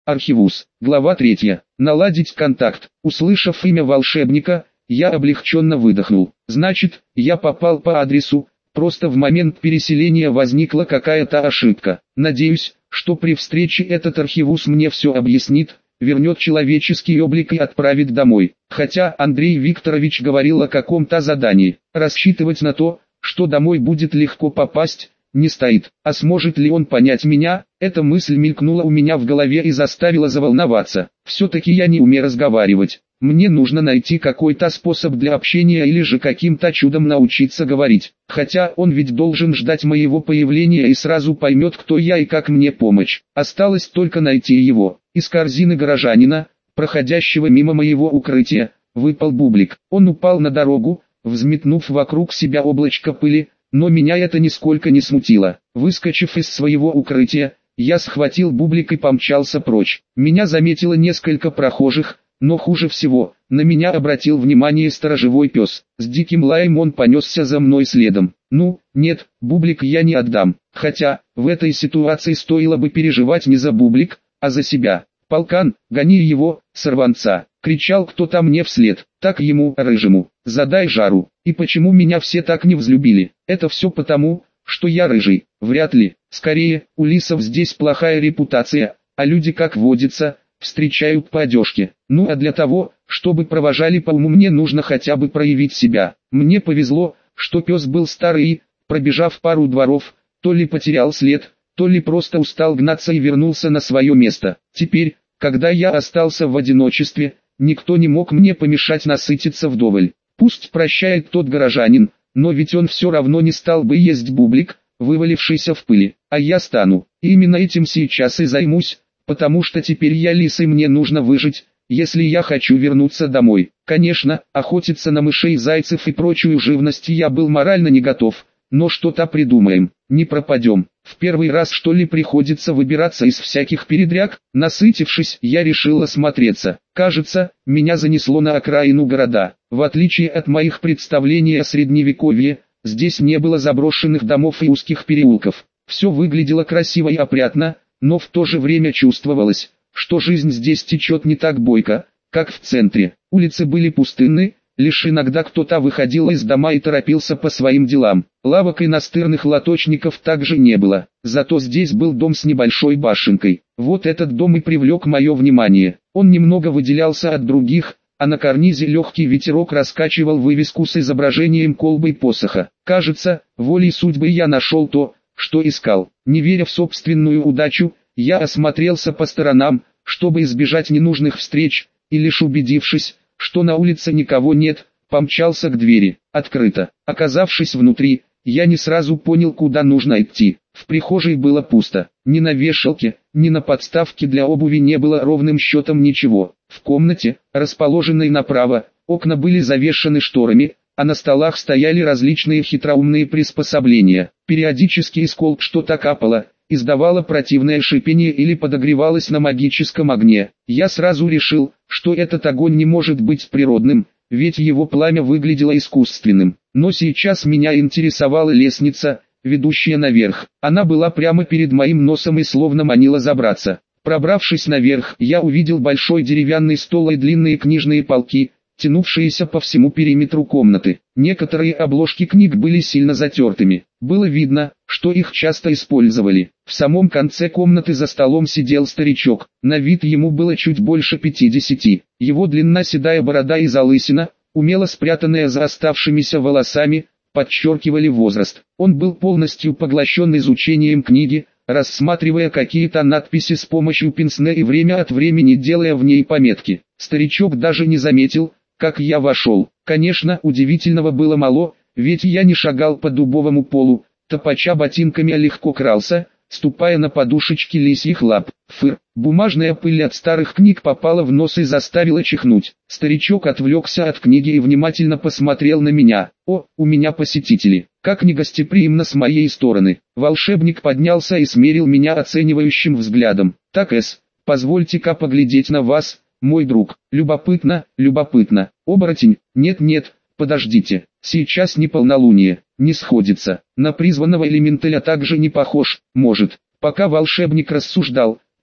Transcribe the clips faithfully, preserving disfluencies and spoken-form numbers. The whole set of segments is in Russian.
Архивус. Глава третья. Наладить контакт. Услышав имя волшебника, я облегченно выдохнул. Значит, я попал по адресу, просто в момент переселения возникла какая-то ошибка. Надеюсь, что при встрече этот архивус мне все объяснит, вернет человеческий облик и отправит домой. Хотя Андрей Викторович говорил о каком-то задании. Рассчитывать на то, что домой будет легко попасть, не стоит. А сможет ли он понять меня? Эта мысль мелькнула у меня в голове и заставила заволноваться. Все-таки я не умею разговаривать. Мне нужно найти какой-то способ для общения или же каким-то чудом научиться говорить. Хотя он ведь должен ждать моего появления и сразу поймет, кто я и как мне помочь. Осталось только найти его. Из корзины горожанина, проходящего мимо моего укрытия, выпал бублик. Он упал на дорогу, взметнув вокруг себя облачко пыли, но меня это нисколько не смутило. Выскочив из своего укрытия, я схватил бублик и помчался прочь. Меня заметило несколько прохожих, но хуже всего, на меня обратил внимание сторожевой пес. С диким лаем он понесся за мной следом. Ну, нет, бублик я не отдам. Хотя, в этой ситуации стоило бы переживать не за бублик, а за себя. «Полкан, гони его, сорванца!» — кричал кто-то мне вслед. Так ему, рыжему, задай жару. И почему меня все так не взлюбили? Это все потому, что я рыжий. Вряд ли. Скорее, у лисов здесь плохая репутация, а люди, как водится, встречают по одежке. Ну а для того, чтобы провожали по уму, мне нужно хотя бы проявить себя. Мне повезло, что пес был старый и, пробежав пару дворов, то ли потерял след, то ли просто устал гнаться и вернулся на свое место. Теперь, когда я остался в одиночестве, никто не мог мне помешать насытиться вдоволь. Пусть прощает тот горожанин, но ведь он все равно не стал бы есть бублик, вывалившийся в пыли, а я стану. И именно этим сейчас и займусь, потому что теперь я лис и мне нужно выжить, если я хочу вернуться домой. Конечно, охотиться на мышей, зайцев и прочую живность я был морально не готов, но что-то придумаем, не пропадем. В первый раз что ли приходится выбираться из всяких передряг? Насытившись, я решил осмотреться. Кажется, меня занесло на окраину города. В отличие от моих представлений о средневековье, здесь не было заброшенных домов и узких переулков. Все выглядело красиво и опрятно, но в то же время чувствовалось, что жизнь здесь течет не так бойко, как в центре. Улицы были пустынны, лишь иногда кто-то выходил из дома и торопился по своим делам. Лавок и настырных лоточников также не было, зато здесь был дом с небольшой башенкой. Вот этот дом и привлек мое внимание. Он немного выделялся от других, а на карнизе легкий ветерок раскачивал вывеску с изображением колбы и посоха. Кажется, волей судьбы я нашел то, что искал. Не веря в собственную удачу, я осмотрелся по сторонам, чтобы избежать ненужных встреч, и лишь убедившись, что на улице никого нет, помчался к двери. Открыто. Оказавшись внутри, я не сразу понял, куда нужно идти. В прихожей было пусто. Ни на вешалке, ни на подставке для обуви не было ровным счетом ничего. В комнате, расположенной направо, окна были завешаны шторами, а на столах стояли различные хитроумные приспособления. Периодически из колб что-то капало, издавало противное шипение или подогревалось на магическом огне. Я сразу решил, что этот огонь не может быть природным, ведь его пламя выглядело искусственным. Но сейчас меня интересовала лестница, ведущая наверх. Она была прямо перед моим носом и словно манила забраться. Пробравшись наверх, я увидел большой деревянный стол и длинные книжные полки, тянувшиеся по всему периметру комнаты. Некоторые обложки книг были сильно затертыми. Было видно, что их часто использовали. В самом конце комнаты за столом сидел старичок. На вид ему было чуть больше пятидесяти. Его длинная седая борода и залысина, умело спрятанная за оставшимися волосами, подчеркивали возраст. Он был полностью поглощен изучением книги, рассматривая какие-то надписи с помощью пенсне и время от времени делая в ней пометки. Старичок даже не заметил, как я вошел. Конечно, удивительного было мало, ведь я не шагал по дубовому полу, топача ботинками, а легко крался, ступая на подушечки лисьих лап. Фыр, бумажная пыль от старых книг попала в нос и заставила чихнуть. Старичок отвлекся от книги и внимательно посмотрел на меня. О, у меня посетители. Как негостеприимно с моей стороны. Волшебник поднялся и смерил меня оценивающим взглядом. Так, эс, позвольте-ка поглядеть на вас, мой друг. Любопытно, любопытно. Оборотень, нет-нет, подождите. Сейчас не полнолуние, не сходится. На призванного элементаля также не похож, может. Пока волшебник рассуждал,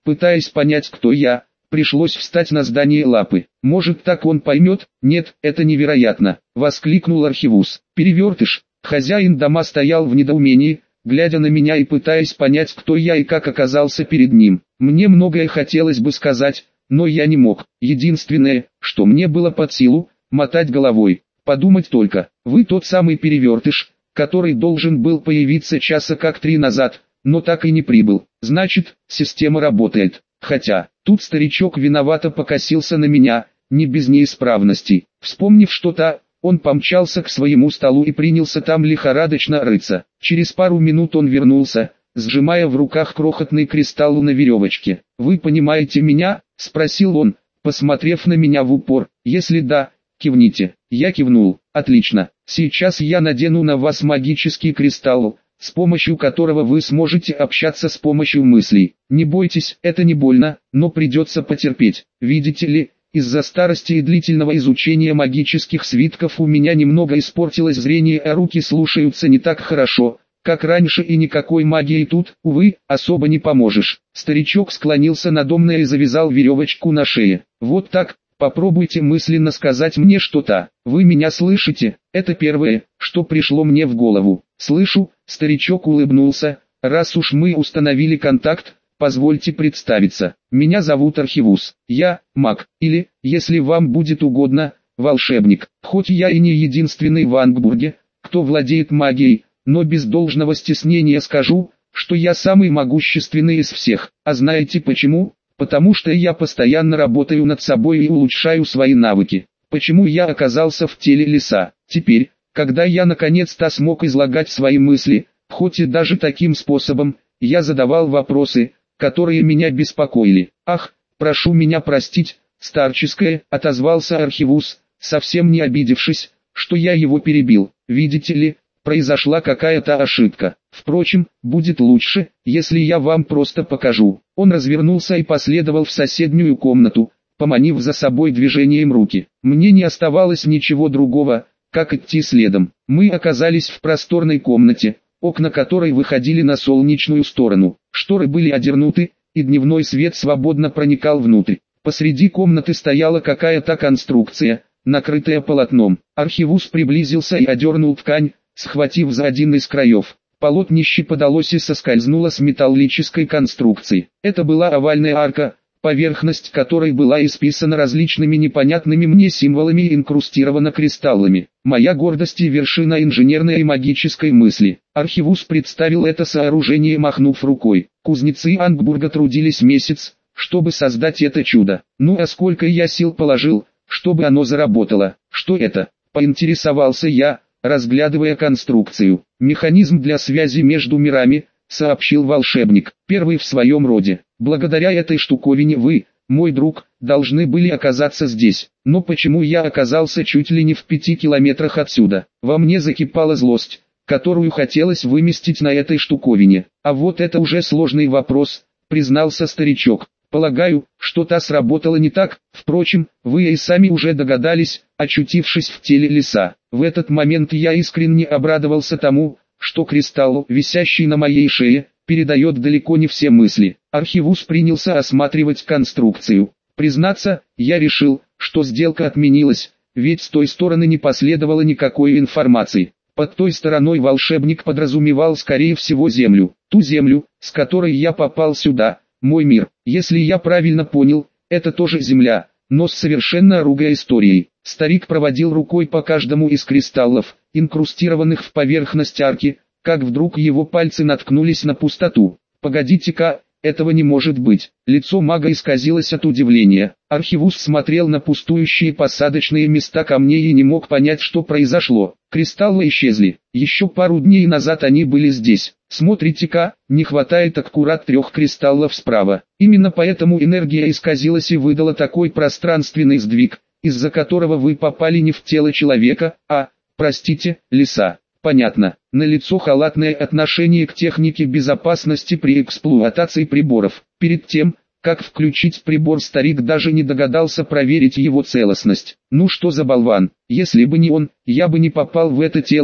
Пытаясь понять, кто я, пришлось встать на задние лапы. Может, так он поймет? Нет, это невероятно, воскликнул Архивус. Перевертыш. Хозяин дома стоял в недоумении, глядя на меня и пытаясь понять, кто я и как оказался перед ним. Мне многое хотелось бы сказать, но я не мог. Единственное, что мне было под силу, мотать головой. Подумать только, вы тот самый перевертыш, который должен был появиться часа как три назад, но так и не прибыл. Значит, система работает. Хотя, тут старичок виновато покосился на меня, не без неисправностей. Вспомнив что-то, он помчался к своему столу и принялся там лихорадочно рыться. Через пару минут он вернулся, сжимая в руках крохотный кристалл на веревочке. «Вы понимаете меня?» – спросил он, посмотрев на меня в упор. «Если да, кивните». Я кивнул. «Отлично. Сейчас я надену на вас магический кристалл, с помощью которого вы сможете общаться с помощью мыслей. Не бойтесь, это не больно, но придется потерпеть. Видите ли, из-за старости и длительного изучения магических свитков у меня немного испортилось зрение, а руки слушаются не так хорошо, как раньше, и никакой магии тут, увы, особо не поможешь». Старичок склонился надо мной и завязал веревочку на шее. «Вот так, попробуйте мысленно сказать мне что-то. Вы меня слышите?» Это первое, что пришло мне в голову. «Слышу», старичок улыбнулся. «Раз уж мы установили контакт, позвольте представиться. Меня зовут Архивус. Я маг, или, если вам будет угодно, волшебник. Хоть я и не единственный в Ангбурге, кто владеет магией, но без должного стеснения скажу, что я самый могущественный из всех. А знаете почему? Потому что я постоянно работаю над собой и улучшаю свои навыки. Почему я оказался в теле лиса? Теперь, когда я наконец-то смог излагать свои мысли, хоть и даже таким способом, я задавал вопросы, которые меня беспокоили. «Ах, прошу меня простить, старческое», — отозвался Архивус, совсем не обидевшись, что я его перебил. «Видите ли, произошла какая-то ошибка. Впрочем, будет лучше, если я вам просто покажу». Он развернулся и последовал в соседнюю комнату, поманив за собой движением руки. Мне не оставалось ничего другого, как идти следом. Мы оказались в просторной комнате, окна которой выходили на солнечную сторону. Шторы были одернуты, и дневной свет свободно проникал внутрь. Посреди комнаты стояла какая-то конструкция, накрытая полотном. Архивус приблизился и одернул ткань, схватив за один из краев. Полотнище подалось и соскользнуло с металлической конструкции. Это была овальная арка, поверхность которой была исписана различными непонятными мне символами и инкрустирована кристаллами. Моя гордость и вершина инженерной и магической мысли. Архивус представил это сооружение, махнув рукой. Кузнецы Ангбурга трудились месяц, чтобы создать это чудо. Ну а сколько я сил положил, чтобы оно заработало. Что это? Поинтересовался я, разглядывая конструкцию. Механизм для связи между мирами, сообщил волшебник, первый в своем роде. Благодаря этой штуковине вы, мой друг, должны были оказаться здесь. Но почему я оказался чуть ли не в пяти километрах отсюда? Во мне закипала злость, которую хотелось выместить на этой штуковине. А вот это уже сложный вопрос, признался старичок. Полагаю, что-то сработало не так. Впрочем, вы и сами уже догадались, очутившись в теле лиса. В этот момент я искренне обрадовался тому, что кристалл, висящий на моей шее, передает далеко не все мысли. Архивус принялся осматривать конструкцию. Признаться, я решил, что сделка отменилась, ведь с той стороны не последовало никакой информации. Под той стороной волшебник подразумевал скорее всего землю, ту землю, с которой я попал сюда, мой мир. Если я правильно понял, это тоже земля, но с совершенно другой историей. Старик проводил рукой по каждому из кристаллов, инкрустированных в поверхность арки, как вдруг его пальцы наткнулись на пустоту. «Погодите-ка, этого не может быть». Лицо мага исказилось от удивления. Архивус смотрел на пустующие посадочные места камней и не мог понять, что произошло. Кристаллы исчезли. Еще пару дней назад они были здесь. Смотрите-ка, не хватает аккурат трех кристаллов справа. Именно поэтому энергия исказилась и выдала такой пространственный сдвиг, из-за которого вы попали не в тело человека, а, простите, лиса. Понятно. Налицо халатное отношение к технике безопасности при эксплуатации приборов. Перед тем, как включить прибор, старик даже не догадался проверить его целостность. Ну что за болван, если бы не он, я бы не попал в это тело,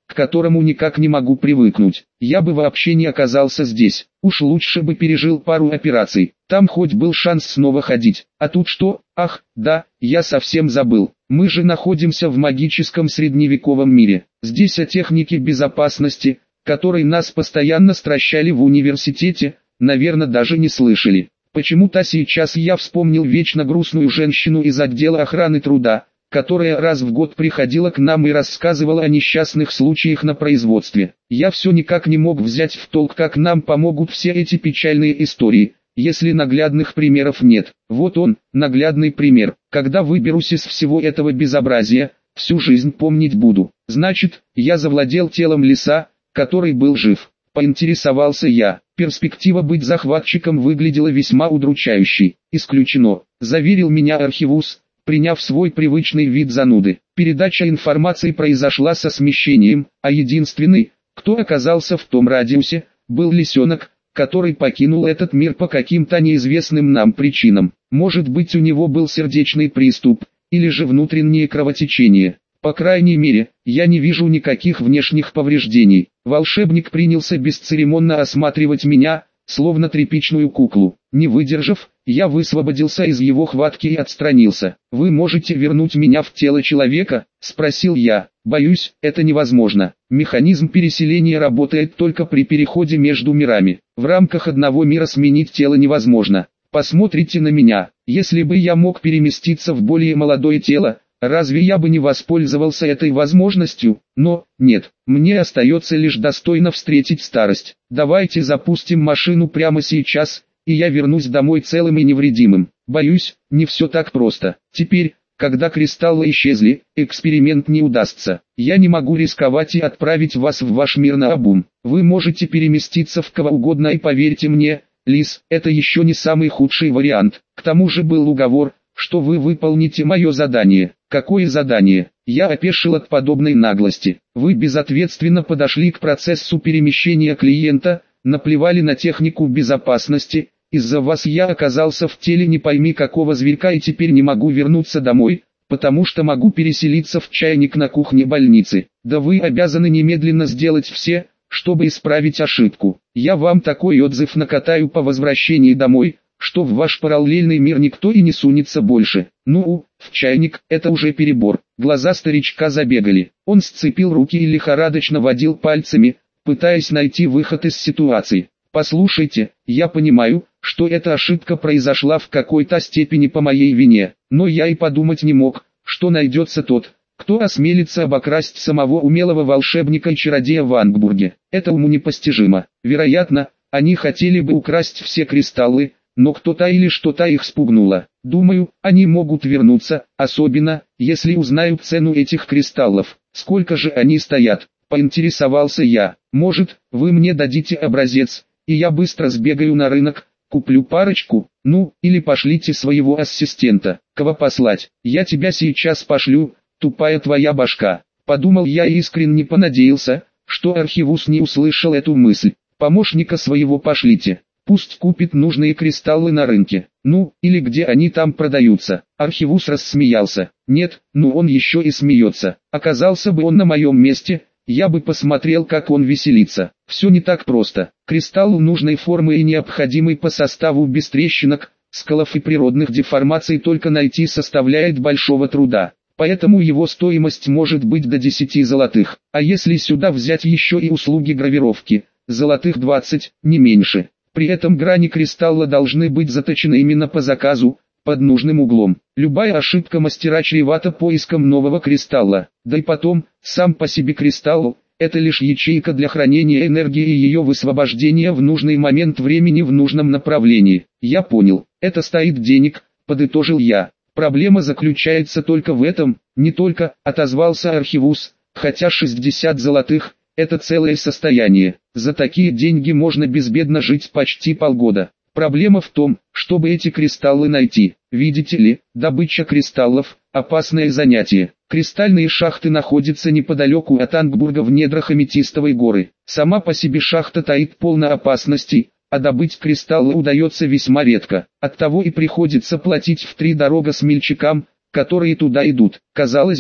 к которому никак не могу привыкнуть. Я бы вообще не оказался здесь. Уж лучше бы пережил пару операций. Там хоть был шанс снова ходить. А тут что? Ах, да, я совсем забыл. Мы же находимся в магическом средневековом мире. Здесь о технике безопасности, которой нас постоянно стращали в университете, наверное, даже не слышали. Почему-то сейчас я вспомнил вечно грустную женщину из отдела охраны труда, которая раз в год приходила к нам и рассказывала о несчастных случаях на производстве. Я все никак не мог взять в толк, как нам помогут все эти печальные истории, если наглядных примеров нет. Вот он, наглядный пример. Когда выберусь из всего этого безобразия, всю жизнь помнить буду. Значит, я завладел телом лиса, который был жив. Поинтересовался я. Перспектива быть захватчиком выглядела весьма удручающей. Исключено, заверил меня архивус, приняв свой привычный вид зануды. Передача информации произошла со смещением, а единственный, кто оказался в том радиусе, был лисенок, который покинул этот мир по каким-то неизвестным нам причинам. Может быть, у него был сердечный приступ, или же внутреннее кровотечение. По крайней мере, я не вижу никаких внешних повреждений. Волшебник принялся бесцеремонно осматривать меня, словно тряпичную куклу. Не выдержав, я высвободился из его хватки и отстранился. «Вы можете вернуть меня в тело человека?» – спросил я. «Боюсь, это невозможно. Механизм переселения работает только при переходе между мирами. В рамках одного мира сменить тело невозможно. Посмотрите на меня. Если бы я мог переместиться в более молодое тело, разве я бы не воспользовался этой возможностью? Но, нет, мне остается лишь достойно встретить старость. Давайте запустим машину прямо сейчас, и я вернусь домой целым и невредимым. Боюсь, не все так просто. Теперь, когда кристаллы исчезли, эксперимент не удастся. Я не могу рисковать и отправить вас в ваш мир наобум. Вы можете переместиться в кого угодно, и поверьте мне, Лис, это еще не самый худший вариант. К тому же был уговор, что вы выполните мое задание. Какое задание? Я опешил от подобной наглости. Вы безответственно подошли к процессу перемещения клиента, наплевали на технику безопасности. Из-за вас я оказался в теле не пойми какого зверька и теперь не могу вернуться домой, потому что могу переселиться в чайник на кухне больницы. Да вы обязаны немедленно сделать все, чтобы исправить ошибку. Я вам такой отзыв накатаю по возвращении домой, что в ваш параллельный мир никто и не сунется больше. Ну, в чайник, это уже перебор. Глаза старичка забегали. Он сцепил руки и лихорадочно водил пальцами, пытаясь найти выход из ситуации. Послушайте, я понимаю, что эта ошибка произошла в какой-то степени по моей вине, но я и подумать не мог, что найдется тот, кто осмелится обокрасть самого умелого волшебника и чародея в Ангбурге. Это уму непостижимо. Вероятно, они хотели бы украсть все кристаллы, но кто-то или что-то их спугнуло. Думаю, они могут вернуться, особенно, если узнают цену этих кристаллов. Сколько же они стоят? Поинтересовался я. Может, вы мне дадите образец, и я быстро сбегаю на рынок, куплю парочку? Ну, или пошлите своего ассистента. Кого послать? Я тебя сейчас пошлю, тупая твоя башка. Подумал я и искренне понадеялся, что архивус не услышал эту мысль. Помощника своего пошлите. Пусть купит нужные кристаллы на рынке. Ну, или где они там продаются. Архивус рассмеялся. Нет, ну он еще и смеется. Оказался бы он на моем месте, я бы посмотрел, как он веселится. Все не так просто. Кристалл нужной формы и необходимый по составу без трещинок, сколов и природных деформаций только найти составляет большого труда. Поэтому его стоимость может быть до десяти золотых. А если сюда взять еще и услуги гравировки, золотых двадцать, не меньше. При этом грани кристалла должны быть заточены именно по заказу, под нужным углом. Любая ошибка мастера чревата поиском нового кристалла. Да и потом, сам по себе кристалл – это лишь ячейка для хранения энергии и ее высвобождения в нужный момент времени в нужном направлении. Я понял, это стоит денег, подытожил я. Проблема заключается только в этом, не только, отозвался архивус, хотя шестьдесят золотых – это целое состояние. За такие деньги можно безбедно жить почти полгода. Проблема в том, чтобы эти кристаллы найти. Видите ли, добыча кристаллов – опасное занятие. Кристальные шахты находятся неподалеку от Ангбурга в недрах Аметистовой горы. Сама по себе шахта таит полно опасностей, а добыть кристаллы удается весьма редко. Оттого и приходится платить втридорога смельчакам, которые туда идут. Казалось бы,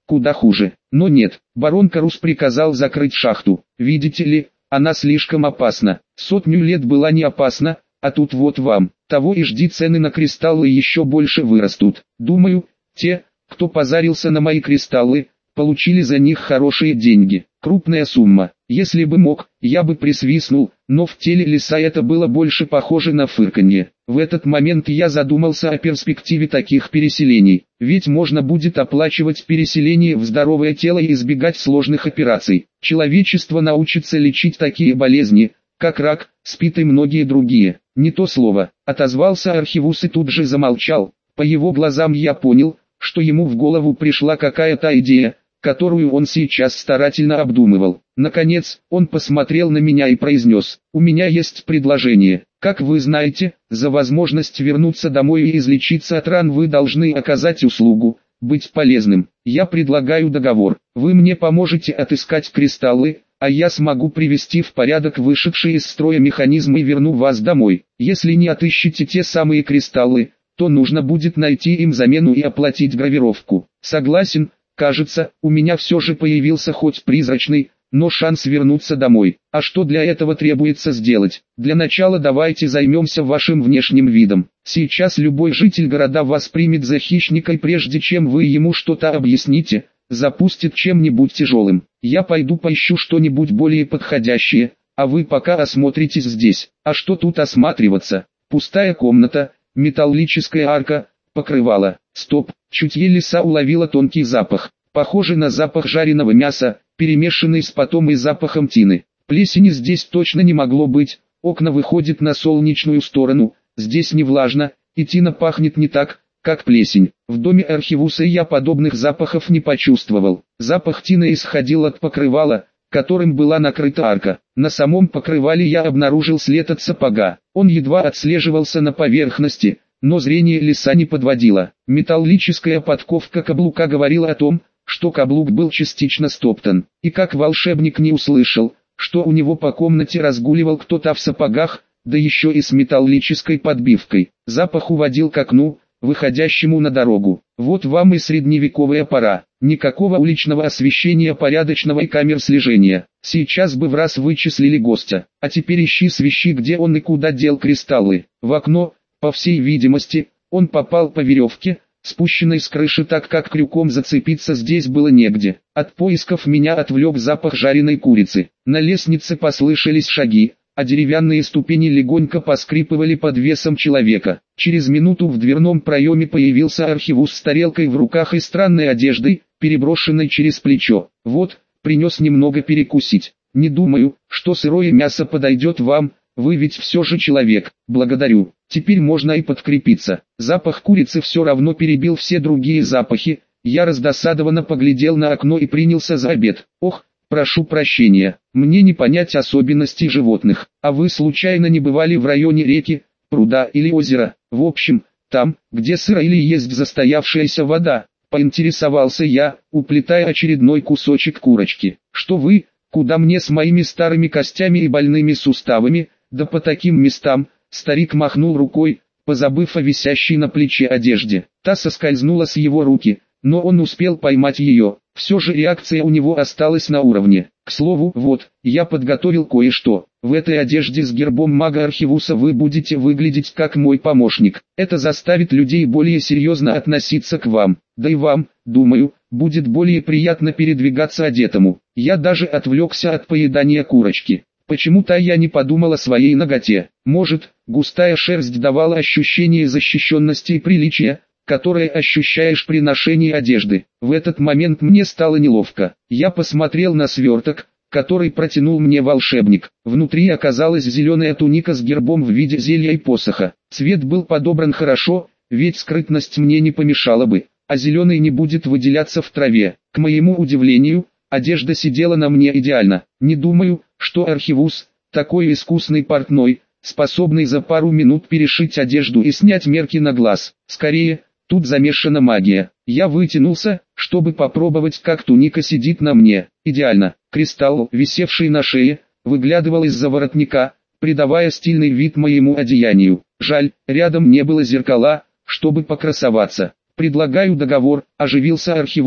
куда хуже. Но нет, барон Карус приказал закрыть шахту. Видите ли, она слишком опасна. Сотню лет была не опасна, а тут вот вам. Того и жди, цены на кристаллы еще больше вырастут. Думаю, те, кто позарился на мои кристаллы, получили за них хорошие деньги. Крупная сумма. Если бы мог, я бы присвистнул, но в теле лиса это было больше похоже на фырканье. В этот момент я задумался о перспективе таких переселений. Ведь можно будет оплачивать переселение в здоровое тело и избегать сложных операций. Человечество научится лечить такие болезни, как рак, СПИД и многие другие. Не то слово, отозвался Архивус и тут же замолчал. По его глазам я понял, что ему в голову пришла какая-то идея, которую он сейчас старательно обдумывал. Наконец, он посмотрел на меня и произнес: «У меня есть предложение. Как вы знаете, за возможность вернуться домой и излечиться от ран вы должны оказать услугу, быть полезным. Я предлагаю договор. Вы мне поможете отыскать кристаллы, а я смогу привести в порядок вышедшие из строя механизмы и верну вас домой. Если не отыщете те самые кристаллы, то нужно будет найти им замену и оплатить гравировку. Согласен?» Кажется, у меня все же появился хоть призрачный, но шанс вернуться домой. А что для этого требуется сделать? Для начала давайте займемся вашим внешним видом. Сейчас любой житель города вас примет за хищника, и прежде чем вы ему что-то объясните, запустит чем-нибудь тяжелым. Я пойду поищу что-нибудь более подходящее, а вы пока осмотритесь здесь. А что тут осматриваться? Пустая комната, металлическая арка, покрывало. Стоп, чутье лиса уловило тонкий запах, похожий на запах жареного мяса, перемешанный с потом и запахом тины. Плесени здесь точно не могло быть, окна выходят на солнечную сторону, здесь не влажно, и тина пахнет не так, как плесень. В доме Архивуса я подобных запахов не почувствовал. Запах тины исходил от покрывала, которым была накрыта арка. На самом покрывале я обнаружил след от сапога, он едва отслеживался на поверхности, но зрение лиса не подводило. Металлическая подковка каблука говорила о том, что каблук был частично стоптан. И как волшебник не услышал, что у него по комнате разгуливал кто-то в сапогах, да еще и с металлической подбивкой. Запах уводил к окну, выходящему на дорогу. Вот вам и средневековая пора. Никакого уличного освещения порядочного и камер слежения. Сейчас бы в раз вычислили гостя. А теперь ищи свищи, где он и куда дел кристаллы. В окно, по всей видимости, он попал по веревке, спущенной с крыши, так как крюком зацепиться здесь было негде. От поисков меня отвлек запах жареной курицы. На лестнице послышались шаги, а деревянные ступени легонько поскрипывали под весом человека. Через минуту в дверном проеме появился Архивус с тарелкой в руках и странной одеждой, переброшенной через плечо. «Вот, принес немного перекусить. Не думаю, что сырое мясо подойдет вам, вы ведь все же человек. Благодарю. Теперь можно и подкрепиться». Запах курицы все равно перебил все другие запахи. Я раздосадованно поглядел на окно и принялся за обед. «Ох, прошу прощения, мне не понять особенностей животных. А вы случайно не бывали в районе реки, пруда или озера? В общем, там, где сыро или есть застоявшаяся вода?» Поинтересовался я, уплетая очередной кусочек курочки. «Что вы, куда мне с моими старыми костями и больными суставами, да по таким местам?» Старик махнул рукой, позабыв о висящей на плече одежде. Та соскользнула с его руки, но он успел поймать ее. Все же реакция у него осталась на уровне. К слову, вот, я подготовил кое-что. В этой одежде с гербом мага Архивуса вы будете выглядеть как мой помощник. Это заставит людей более серьезно относиться к вам. Да и вам, думаю, будет более приятно передвигаться одетому. Я даже отвлекся от поедания курочки. Почему-то я не подумал о своей наготе. Может, густая шерсть давала ощущение защищенности и приличия, которое ощущаешь при ношении одежды. В этот момент мне стало неловко. Я посмотрел на сверток, который протянул мне волшебник. Внутри оказалась зеленая туника с гербом в виде зелья и посоха. Цвет был подобран хорошо, ведь скрытность мне не помешала бы, а зеленый не будет выделяться в траве. К моему удивлению, одежда сидела на мне идеально. Не думаю, что Архивус, такой искусный портной, способный за пару минут перешить одежду и снять мерки на глаз. Скорее, тут замешана магия. Я вытянулся, чтобы попробовать, как туника сидит на мне. Идеально. Кристалл, висевший на шее, выглядывал из-за воротника, придавая стильный вид моему одеянию. Жаль, рядом не было зеркала, чтобы покрасоваться. «Предлагаю договор», — оживился Архивус,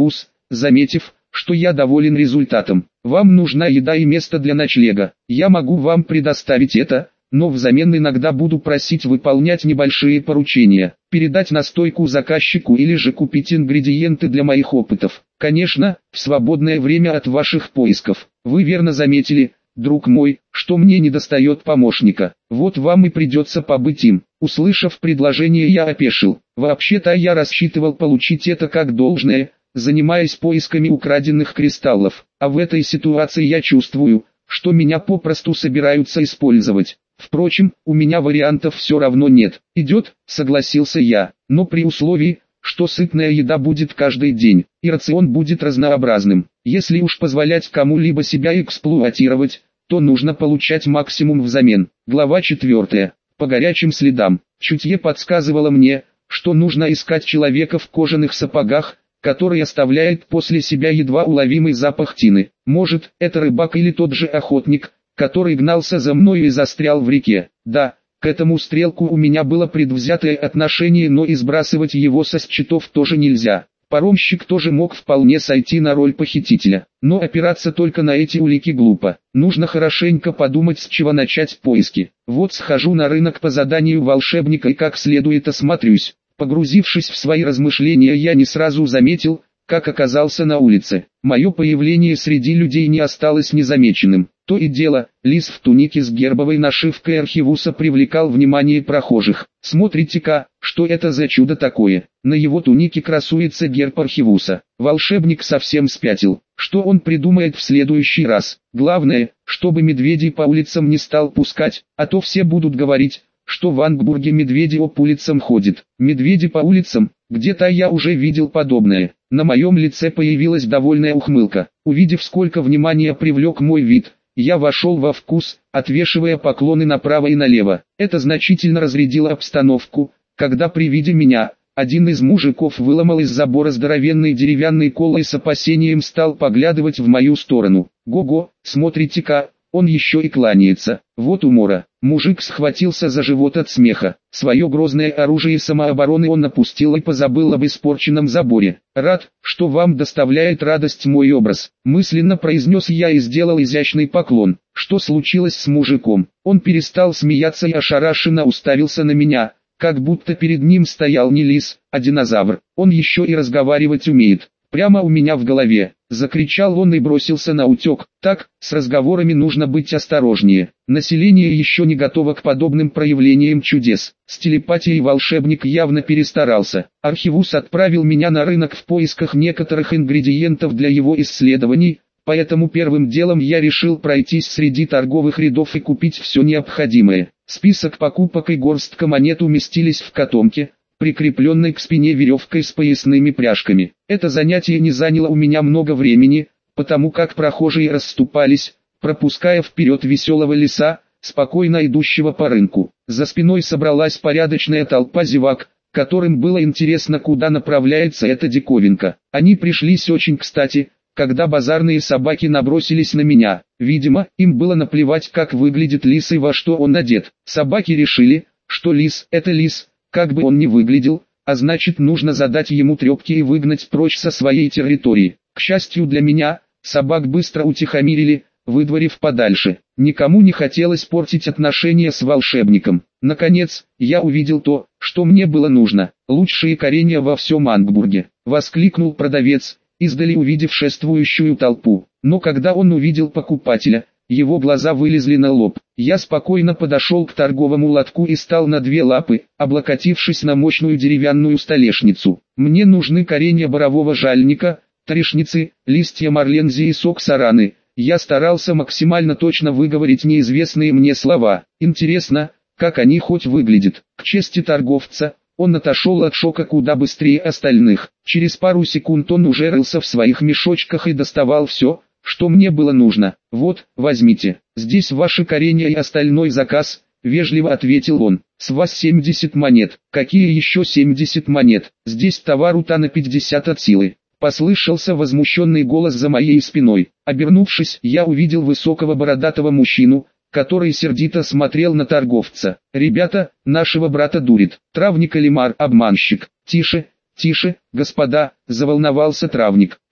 заметив, что я доволен результатом. Вам нужна еда и место для ночлега. Я могу вам предоставить это, но взамен иногда буду просить выполнять небольшие поручения, передать настойку заказчику или же купить ингредиенты для моих опытов. Конечно, в свободное время от ваших поисков. Вы верно заметили, друг мой, что мне недостает помощника. Вот вам и придется побыть им. Услышав предложение, я опешил. Вообще-то я рассчитывал получить это как должное, занимаясь поисками украденных кристаллов. А в этой ситуации я чувствую, что меня попросту собираются использовать. Впрочем, у меня вариантов все равно нет. Идет, согласился я, но при условии, что сытная еда будет каждый день, и рацион будет разнообразным. Если уж позволять кому-либо себя эксплуатировать, то нужно получать максимум взамен. Глава четвертая. По горячим следам. Чутье подсказывало мне, что нужно искать человека в кожаных сапогах, который оставляет после себя едва уловимый запах тины. Может, это рыбак или тот же охотник, который гнался за мной и застрял в реке. Да, к этому стрелку у меня было предвзятое отношение, но и сбрасывать его со счетов тоже нельзя. Паромщик тоже мог вполне сойти на роль похитителя, но опираться только на эти улики глупо. Нужно хорошенько подумать, с чего начать поиски. Вот схожу на рынок по заданию волшебника и как следует осмотрюсь. Погрузившись в свои размышления, я не сразу заметил, как оказался на улице. Мое появление среди людей не осталось незамеченным. То и дело, лис в тунике с гербовой нашивкой Архивуса привлекал внимание прохожих. Смотрите-ка, что это за чудо такое? На его тунике красуется герб Архивуса. Волшебник совсем спятил. Что он придумает в следующий раз? Главное, чтобы медведей по улицам не стал пускать, а то все будут говорить, что в Ангбурге медведи по улицам ходят. Медведи по улицам, где-то я уже видел подобное. На моем лице появилась довольная ухмылка. Увидев, сколько внимания привлек мой вид, я вошел во вкус, отвешивая поклоны направо и налево. Это значительно разрядило обстановку, когда при виде меня, один из мужиков выломал из забора здоровенный деревянный кол и с опасением стал поглядывать в мою сторону. «Го-го, смотрите-ка, он еще и кланяется, вот умора». Мужик схватился за живот от смеха. Свое грозное оружие самообороны он опустил и позабыл об испорченном заборе. «Рад, что вам доставляет радость мой образ», — мысленно произнес я и сделал изящный поклон. Что случилось с мужиком? Он перестал смеяться и ошарашенно уставился на меня, как будто перед ним стоял не лис, а динозавр. Он еще и разговаривать умеет. Прямо у меня в голове, закричал он и бросился на утек. Так, с разговорами нужно быть осторожнее. Население еще не готово к подобным проявлениям чудес. С телепатией волшебник явно перестарался. Архивус отправил меня на рынок в поисках некоторых ингредиентов для его исследований, поэтому первым делом я решил пройтись среди торговых рядов и купить все необходимое. Список покупок и горстка монет уместились в котомке, прикрепленной к спине веревкой с поясными пряжками. Это занятие не заняло у меня много времени, потому как прохожие расступались, пропуская вперед веселого лиса, спокойно идущего по рынку. За спиной собралась порядочная толпа зевак, которым было интересно, куда направляется эта диковинка. Они пришлись очень кстати, когда базарные собаки набросились на меня. Видимо, им было наплевать, как выглядит лис и во что он одет. Собаки решили, что лис – это лис, как бы он ни выглядел, а значит нужно задать ему трепки и выгнать прочь со своей территории. К счастью для меня, собак быстро утихомирили, выдворив подальше. Никому не хотелось портить отношения с волшебником. Наконец, я увидел то, что мне было нужно. Лучшие коренья во всем Ангбурге, воскликнул продавец, издали увидев шествующую толпу. Но когда он увидел покупателя, его глаза вылезли на лоб. Я спокойно подошел к торговому лотку и стал на две лапы, облокотившись на мощную деревянную столешницу. Мне нужны коренья борового жальника, трешницы, листья марлензии и сок сараны. Я старался максимально точно выговорить неизвестные мне слова. Интересно, как они хоть выглядят. К чести торговца, он отошел от шока куда быстрее остальных. Через пару секунд он уже рылся в своих мешочках и доставал все, что мне было нужно. «Вот, возьмите, здесь ваши коренья и остальной заказ», — вежливо ответил он. «С вас семьдесят монет». «Какие еще семьдесят монет? Здесь товару-то на пятьдесят от силы». Послышался возмущенный голос за моей спиной. Обернувшись, я увидел высокого бородатого мужчину, который сердито смотрел на торговца. «Ребята, нашего брата дурит. Травник Элимар, обманщик». «Тише, тише, господа», — заволновался травник.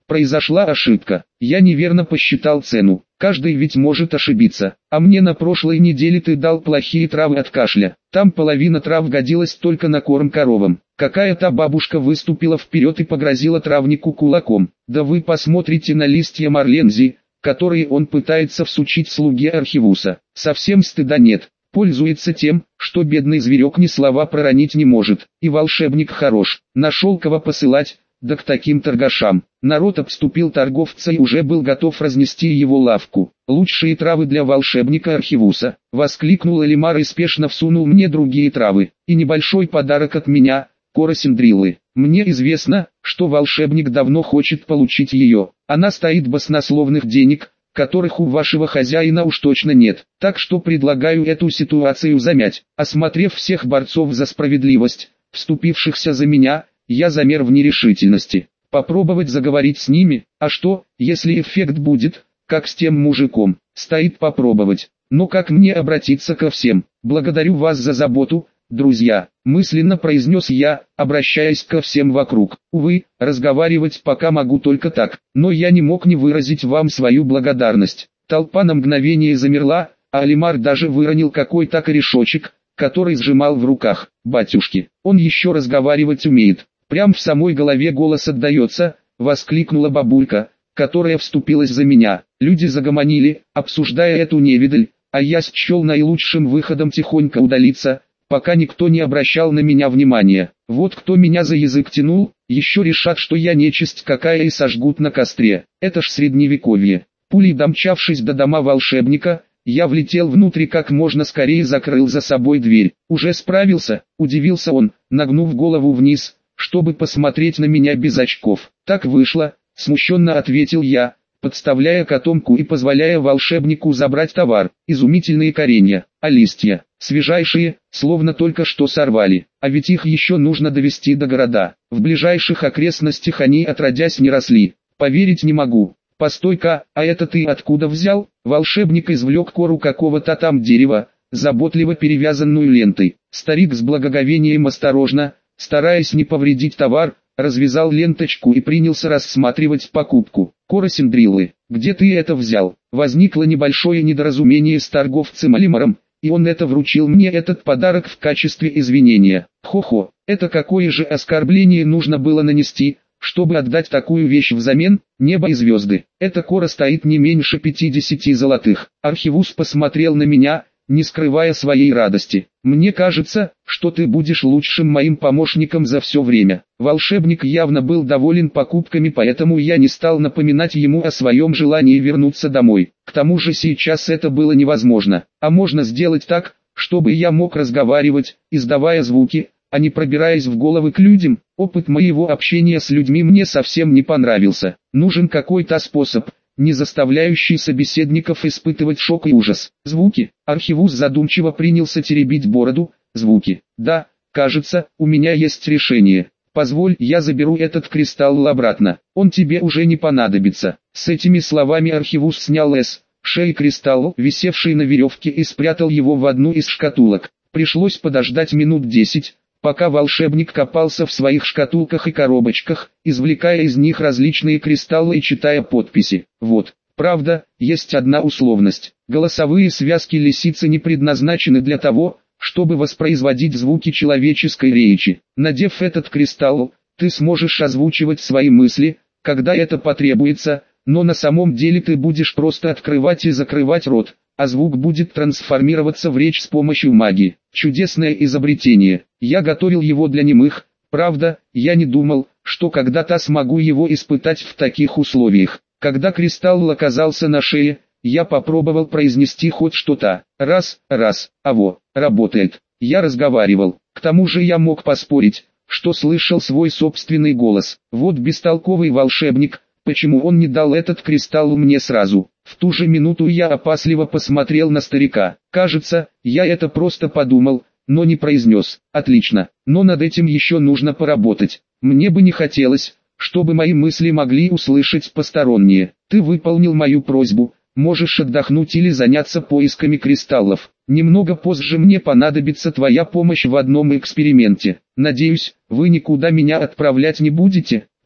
Произошла ошибка. Я неверно посчитал цену. Каждый ведь может ошибиться. А мне на прошлой неделе ты дал плохие травы от кашля. Там половина трав годилась только на корм коровам. Какая-то бабушка выступила вперед и погрозила травнику кулаком. Да вы посмотрите на листья марлензи, которые он пытается всучить слуге Архивуса. Совсем стыда нет. Пользуется тем, что бедный зверек ни слова проронить не может. И волшебник хорош. Нашел кого посылать, да к таким торгашам. Народ обступил торговца и уже был готов разнести его лавку. «Лучшие травы для волшебника Архивуса!» — воскликнул Элимар и спешно всунул мне другие травы. «И небольшой подарок от меня, коросиндриллы. Мне известно, что волшебник давно хочет получить ее. Она стоит баснословных денег, которых у вашего хозяина уж точно нет. Так что предлагаю эту ситуацию замять». Осмотрев всех борцов за справедливость, вступившихся за меня, я замер в нерешительности. Попробовать заговорить с ними, а что, если эффект будет, как с тем мужиком? Стоит попробовать. Но как мне обратиться ко всем? «Благодарю вас за заботу, друзья», мысленно произнес я, обращаясь ко всем вокруг. Увы, разговаривать пока могу только так, но я не мог не выразить вам свою благодарность. Толпа на мгновение замерла, а Элимар даже выронил какой-то корешочек, который сжимал в руках. «Батюшки, он еще разговаривать умеет. Прям в самой голове голос отдается», — воскликнула бабулька, которая вступилась за меня. Люди загомонили, обсуждая эту невидаль, а я счел наилучшим выходом тихонько удалиться, пока никто не обращал на меня внимания. Вот кто меня за язык тянул, еще решат, что я нечисть какая и сожгут на костре. Это ж средневековье. Пулей домчавшись до дома волшебника, я влетел внутрь и как можно скорее закрыл за собой дверь. «Уже справился?» — удивился он, нагнув голову вниз, чтобы посмотреть на меня без очков. «Так вышло», — смущенно ответил я, подставляя котомку и позволяя волшебнику забрать товар. Изумительные коренья, а листья, свежайшие, словно только что сорвали. А ведь их еще нужно довести до города. В ближайших окрестностях они отродясь не росли. Поверить не могу. «Постой-ка, а это ты откуда взял?» Волшебник извлек кору какого-то там дерева, заботливо перевязанную лентой. Старик с благоговением осторожно, стараясь не повредить товар, развязал ленточку и принялся рассматривать покупку. «Коросиндриллы, где ты это взял?» Возникло небольшое недоразумение с торговцем Элимаром, и он это вручил мне этот подарок в качестве извинения. Хо-хо, это какое же оскорбление нужно было нанести, чтобы отдать такую вещь взамен? Небо и звезды. Эта кора стоит не меньше пятидесяти золотых. Архивус посмотрел на меня, не скрывая своей радости. «Мне кажется, что ты будешь лучшим моим помощником за все время». Волшебник явно был доволен покупками, поэтому я не стал напоминать ему о своем желании вернуться домой. К тому же сейчас это было невозможно. А можно сделать так, чтобы я мог разговаривать, издавая звуки, а не пробираясь в головы к людям. Опыт моего общения с людьми мне совсем не понравился. Нужен какой-то способ, не заставляющий собеседников испытывать шок и ужас. Звуки. Архивус задумчиво принялся теребить бороду. Звуки. Да, кажется, у меня есть решение. Позволь, я заберу этот кристалл обратно. Он тебе уже не понадобится. С этими словами Архивус снял с шеи кристалл, висевший на веревке, и спрятал его в одну из шкатулок. Пришлось подождать минут десять, пока волшебник копался в своих шкатулках и коробочках, извлекая из них различные кристаллы и читая подписи. Вот. Правда, есть одна условность. Голосовые связки лисицы не предназначены для того, чтобы воспроизводить звуки человеческой речи. Надев этот кристалл, ты сможешь озвучивать свои мысли, когда это потребуется, но на самом деле ты будешь просто открывать и закрывать рот, а звук будет трансформироваться в речь с помощью магии. Чудесное изобретение. Я готовил его для немых, правда, я не думал, что когда-то смогу его испытать в таких условиях. Когда кристалл оказался на шее, я попробовал произнести хоть что-то. Раз, раз, аво, работает. Я разговаривал. К тому же я мог поспорить, что слышал свой собственный голос. Вот бестолковый волшебник, почему он не дал этот кристалл мне сразу? В ту же минуту я опасливо посмотрел на старика. Кажется, я это просто подумал, но не произнес. Отлично, но над этим еще нужно поработать. Мне бы не хотелось, чтобы мои мысли могли услышать посторонние. Ты выполнил мою просьбу, можешь отдохнуть или заняться поисками кристаллов. Немного позже мне понадобится твоя помощь в одном эксперименте. Надеюсь, вы никуда меня отправлять не будете.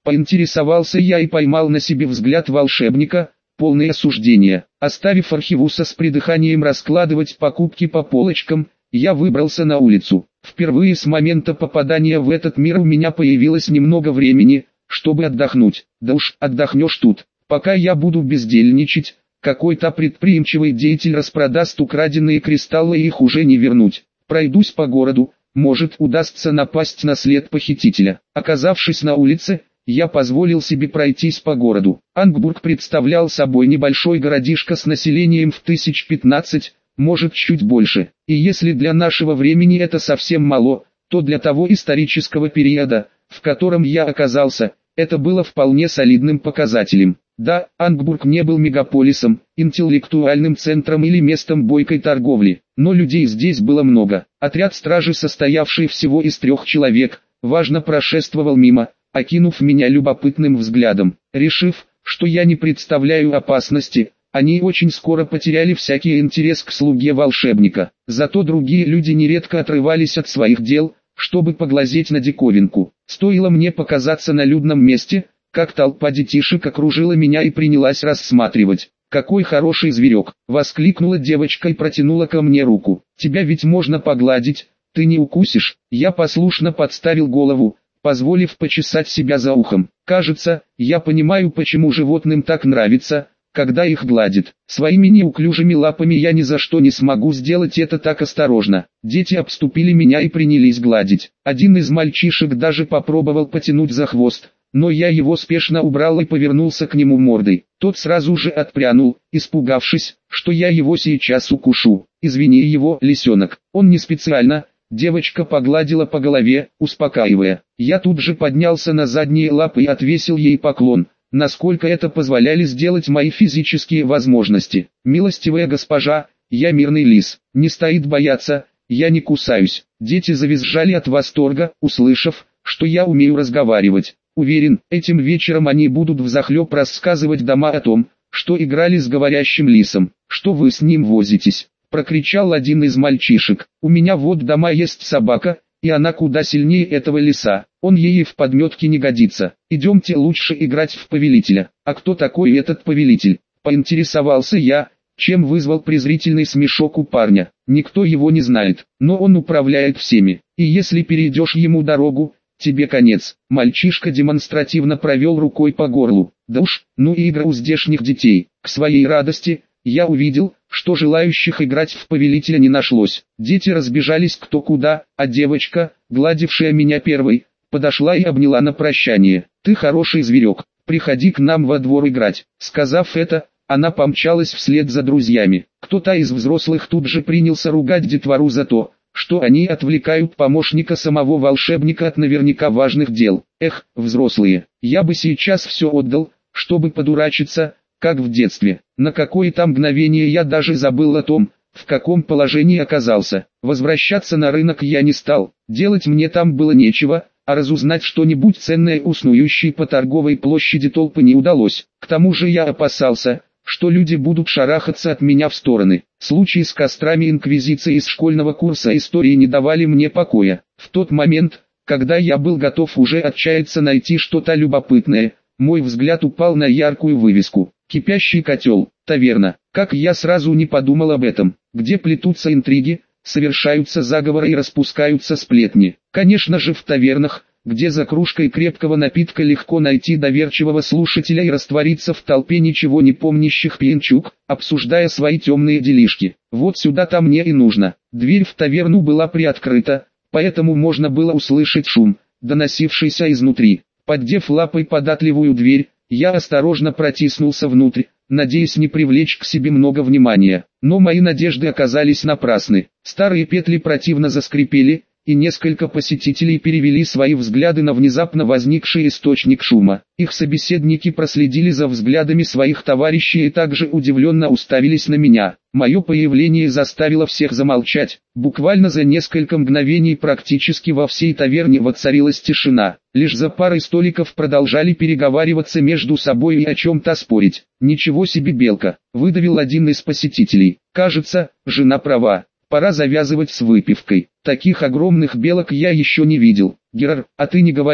Поинтересовался я и поймал на себе взгляд волшебника, полный осуждения. Оставив Архивуса с придыханием раскладывать покупки по полочкам, я выбрался на улицу. Впервые с момента попадания в этот мир у меня появилось немного времени, чтобы отдохнуть. Да уж, отдохнешь тут. Пока я буду бездельничать, какой-то предприимчивый деятель распродаст украденные кристаллы и их уже не вернуть. Пройдусь по городу, может удастся напасть на след похитителя. Оказавшись на улице, я позволил себе пройтись по городу. Ангбург представлял собой небольшой городишко с населением в тысяч пятнадцать, может чуть больше. И если для нашего времени это совсем мало, то для того исторического периода, в котором я оказался, это было вполне солидным показателем. Да, Ангбург не был мегаполисом, интеллектуальным центром или местом бойкой торговли, но людей здесь было много. Отряд стражи, состоявший всего из трех человек, важно прошествовал мимо, окинув меня любопытным взглядом. Решив, что я не представляю опасности, они очень скоро потеряли всякий интерес к слуге волшебника. Зато другие люди нередко отрывались от своих дел, чтобы поглазеть на диковинку. Стоило мне показаться на людном месте, как толпа детишек окружила меня и принялась рассматривать. «Какой хороший зверек!» — воскликнула девочка и протянула ко мне руку. «Тебя ведь можно погладить, ты не укусишь?» Я послушно подставил голову, позволив почесать себя за ухом. Кажется, я понимаю, почему животным так нравится, когда их гладят. Своими неуклюжими лапами я ни за что не смогу сделать это так осторожно. Дети обступили меня и принялись гладить. Один из мальчишек даже попробовал потянуть за хвост, но я его спешно убрал и повернулся к нему мордой. Тот сразу же отпрянул, испугавшись, что я его сейчас укушу. «Извини его, лисенок, он не специально». Девочка погладила по голове, успокаивая. Я тут же поднялся на задние лапы и отвесил ей поклон, насколько это позволяли сделать мои физические возможности. «Милостивая госпожа, я мирный лис, не стоит бояться, я не кусаюсь». Дети завизжали от восторга, услышав, что я умею разговаривать. Уверен, этим вечером они будут взахлеб рассказывать дома о том, что играли с говорящим лисом. «Что вы с ним возитесь?» — прокричал один из мальчишек. «У меня вот дома есть собака, и она куда сильнее этого лиса, он ей в подметке не годится. Идемте лучше играть в повелителя». «А кто такой этот повелитель?» — поинтересовался я, чем вызвал презрительный смешок у парня. «Никто его не знает, но он управляет всеми, и если перейдешь ему дорогу, тебе конец». Мальчишка демонстративно провел рукой по горлу. «Да уж, ну и игра у здешних детей». К своей радости, я увидел, что желающих играть в повелителя не нашлось. Дети разбежались кто куда, а девочка, гладившая меня первой, подошла и обняла на прощание. «Ты хороший зверек, приходи к нам во двор играть». Сказав это, она помчалась вслед за друзьями. Кто-то из взрослых тут же принялся ругать детвору за то, что они отвлекают помощника самого волшебника от наверняка важных дел. Эх, взрослые, я бы сейчас все отдал, чтобы подурачиться, как в детстве. На какое-то мгновение я даже забыл о том, в каком положении оказался. Возвращаться на рынок я не стал, делать мне там было нечего, а разузнать что-нибудь ценное у снующей по торговой площади толпы не удалось. К тому же я опасался, что люди будут шарахаться от меня в стороны. Случаи с кострами инквизиции из школьного курса истории не давали мне покоя. В тот момент, когда я был готов уже отчаяться найти что-то любопытное, мой взгляд упал на яркую вывеску. «Кипящий котел, таверна». Как я сразу не подумал об этом, где плетутся интриги, совершаются заговоры и распускаются сплетни. Конечно же в тавернах, где за кружкой крепкого напитка легко найти доверчивого слушателя и раствориться в толпе ничего не помнящих пьянчуг, обсуждая свои темные делишки. Вот сюда-то мне и нужно. Дверь в таверну была приоткрыта, поэтому можно было услышать шум, доносившийся изнутри. Поддев лапой податливую дверь, я осторожно протиснулся внутрь, надеясь не привлечь к себе много внимания. Но мои надежды оказались напрасны. Старые петли противно заскрипели, и несколько посетителей перевели свои взгляды на внезапно возникший источник шума. Их собеседники проследили за взглядами своих товарищей и также удивленно уставились на меня. Мое появление заставило всех замолчать. Буквально за несколько мгновений практически во всей таверне воцарилась тишина. Лишь за парой столиков продолжали переговариваться между собой и о чем-то спорить. «Ничего себе, белка!» — выдавил один из посетителей. «Кажется, жена права. Пора завязывать с выпивкой. Таких огромных белок я еще не видел». «Герар, а ты не говорил,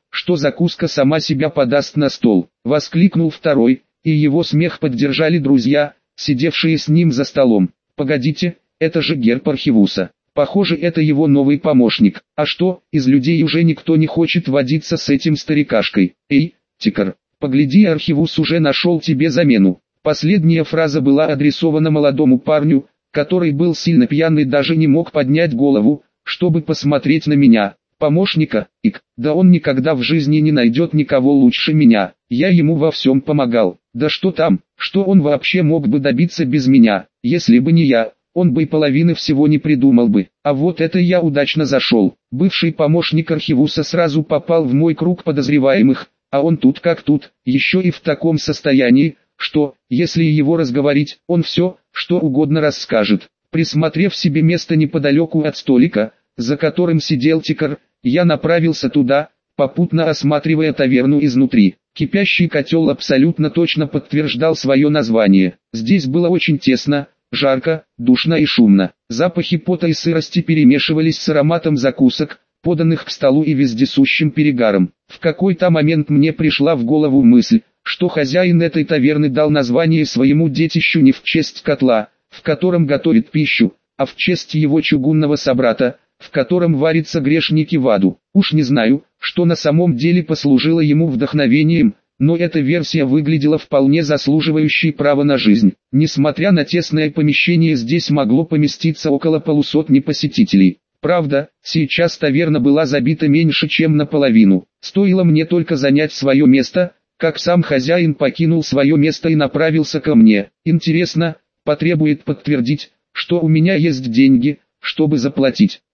что закуска сама себя подаст на стол. Воскликнул второй, и его смех поддержали друзья, сидевшие с ним за столом. Погодите, это же герб Архивуса. Похоже, это его новый помощник. А что, из людей уже никто не хочет водиться с этим старикашкой? Эй, Тикар, погляди, Архивус уже нашел тебе замену. Последняя фраза была адресована молодому парню, который был сильно пьян и даже не мог поднять голову, чтобы посмотреть на меня. Помощника, ик, да он никогда в жизни не найдет никого лучше меня. Я ему во всем помогал. Да что там, что он вообще мог бы добиться без меня? Если бы не я, он бы и половины всего не придумал бы. А вот это я удачно зашел. Бывший помощник Архивуса сразу попал в мой круг подозреваемых, а он тут как тут, еще и в таком состоянии, что, если его разговорить, он все, что угодно расскажет. Присмотрев себе место неподалеку от столика, за которым сидел Тикар, я направился туда, попутно осматривая таверну изнутри. Кипящий котел абсолютно точно подтверждал свое название. Здесь было очень тесно, жарко, душно и шумно. Запахи пота и сырости перемешивались с ароматом закусок, поданных к столу и вездесущим перегаром. В какой-то момент мне пришла в голову мысль, что хозяин этой таверны дал название своему детищу не в честь котла, в котором готовит пищу, а в честь его чугунного собрата, в котором варятся грешники в аду. Уж не знаю, что на самом деле послужило ему вдохновением, но эта версия выглядела вполне заслуживающей права на жизнь. Несмотря на тесное помещение, здесь могло поместиться около полусотни посетителей. Правда, сейчас таверна была забита меньше чем наполовину. Стоило мне только занять свое место, как сам хозяин покинул свое место и направился ко мне. Интересно, потребует подтвердить, что у меня есть деньги, чтобы заплатить.